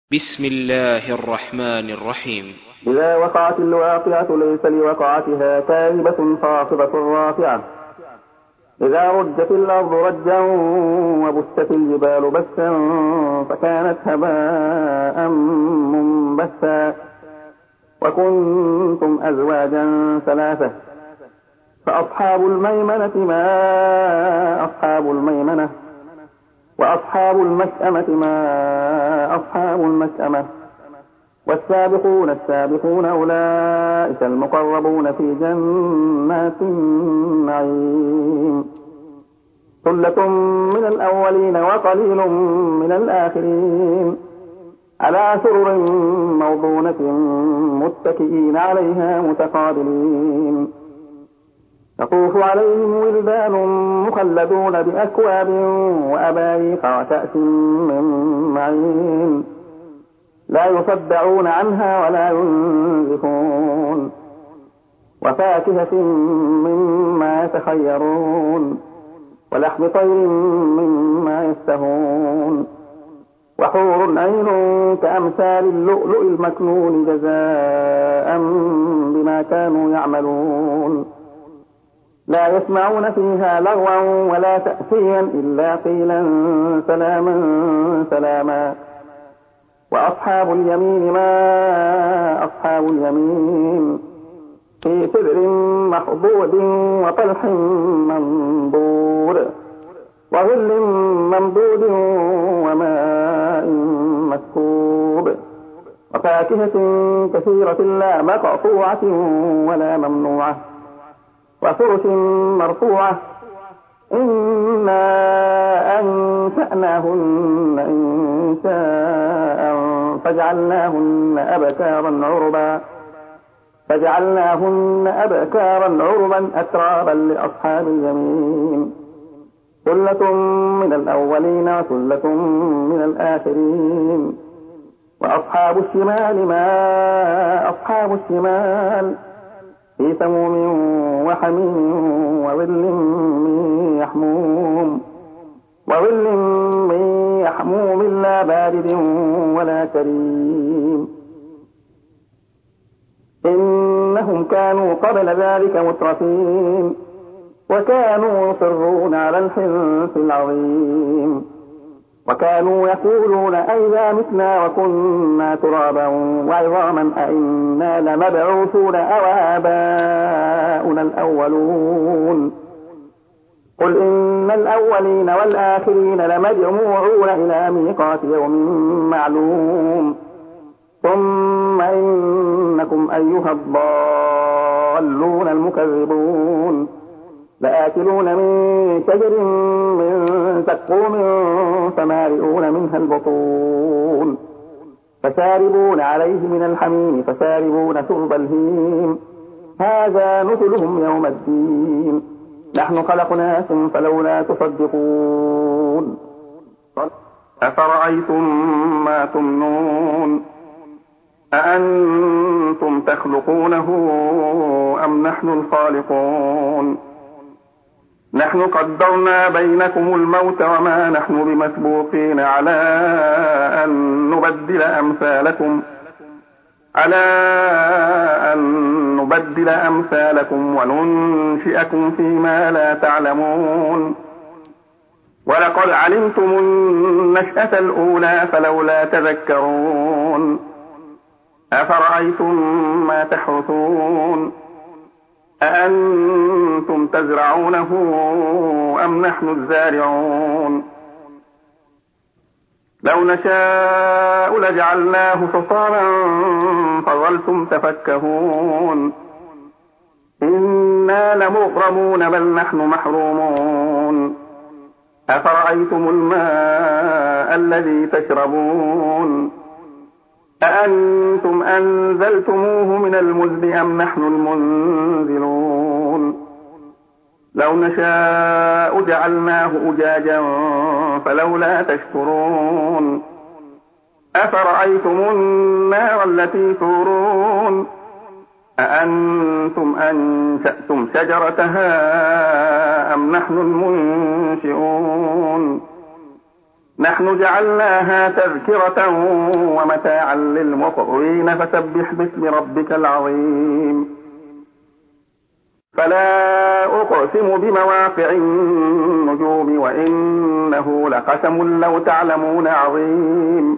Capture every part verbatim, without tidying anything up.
بسم الله الرحمن الرحيم. إذا وقعت الواقعة ليس لوقعتها كاذبة خافضة رافعة. إذا رجت الأرض رجا وبست الجبال بسا فكانت هباء منبثا وكنتم أزواجا ثلاثة فأصحاب الميمنة ما أصحاب الميمنة وأصحاب المشأمة ما أصحاب المشأمة والسابقون السابقون أولئك المقربون في جنات النعيم. ثلة من الأولين وقليل من الآخرين على سرر موضونة متكئين عليها متقابلين يطوف عليهم ولدان مخلدون بأكواب وأباريق وكأس من معين لا يصدعون عنها ولا ينزفون وفاكهة مما يتخيرون ولحم طير مما يشتهون وحور عين كأمثال اللؤلؤ المكنون جزاء بما كانوا يعملون لا يسمعون فيها لغوا ولا تأثيما إلا قيلا سلاما سلاما. وأصحاب اليمين ما أصحاب اليمين في سدر مخضود وطلح منضود وظل ممدود وماء مسكوب وفاكهة كثيرة لا مقطوعة ولا ممنوعة وفرش مرفوعة إنا أنشأناهن إنشاء فجعلناهن أبكارا عربا فجعلناهن أبكارا عربا أترابا لأصحاب اليمين. ثلة من الأولين وثلة من الآخرين. وأصحاب الشمال ما أصحاب الشمال في سموم وحميم وظل من يحموم وظل من يحموم لا بارد ولا كريم. إنهم كانوا قبل ذلك مترفين وكانوا يصرون على الحنث العظيم وكانوا يقولون أئذا متنا وكنا ترابا وعظاما أئنا لمبعوثون أو آباؤنا الأولون. قل إن الأولين والآخرين لمجموعون إلى ميقات يوم معلوم ثم إنكم أيها الضالون المكذبون لآكلون من شجر من زقوم فمالئون منها البطون فشاربون عليه من الحميم فشاربون شرب الهيم هذا نزلهم يوم الدين نحن خلقناكم فلولا تصدقون. أفرأيتم ما تمنون أأنتم تخلقونه أم نحن الخالقون نحن قدرنا بينكم الموت وما نحن بمسبوقين على أن نبدل أمثالكم على أن نبدل أمثالكم وننشئكم فيما لا تعلمون ولقد علمتم النشأة الأولى فلولا تذكرون. أفرأيتم ما تحرثون أأنتم تزرعونه أم نحن الزارعون لو نشاء لجعلناه حصاما فظلتم تفكهون إنا لمغرمون بل نحن محرومون. أفرأيتم الماء الذي تشربون أأنتم أنزلتموه من المزن أم نحن المنزلون لو نشاء جعلناه أجاجا فلولا تشكرون. أفرأيتم النار التي تورون أأنتم أنشأتم شجرتها أم نحن المنشئون نحن جعلناها تذكرة ومتاعا للمقوين فسبح باسم ربك العظيم. فلا أقسم بمواقع النجوم وإنه لقسم لو تعلمون عظيم.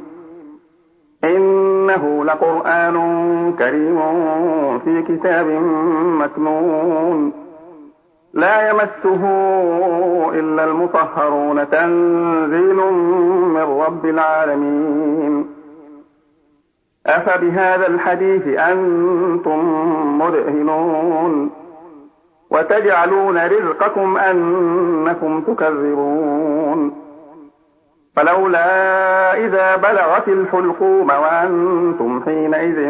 إنه لقرآن كريم في كتاب مكنون لا يمسه إلا المطهرون تنزيل من رب العالمين. أفبهذا الحديث أنتم مدهنون وتجعلون رزقكم أنكم تكذبون. فلولا إذا بلغت الحلقوم وأنتم حينئذ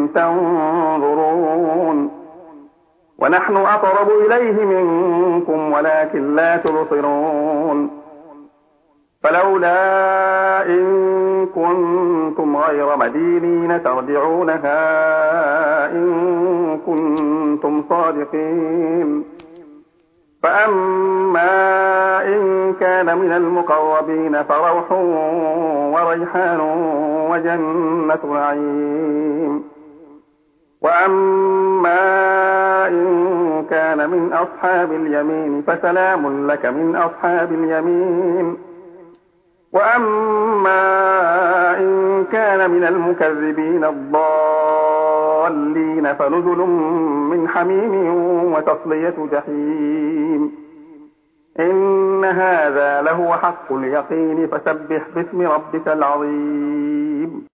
تنظرون ونحن أقرب إليه منكم ولكن لا تبصرون. فلولا إن كنتم غير مدينين ترجعونها إن كنتم صادقين. فأما إن كان من المقربين فروح وريحان وجنة نعيم. وأما إن كان من أصحاب اليمين فسلام لك من أصحاب اليمين. وأما إن كان من المكذبين الضالين فنزل من حميم وتصلية جحيم. إن هذا لهو حق اليقين فسبح باسم ربك العظيم.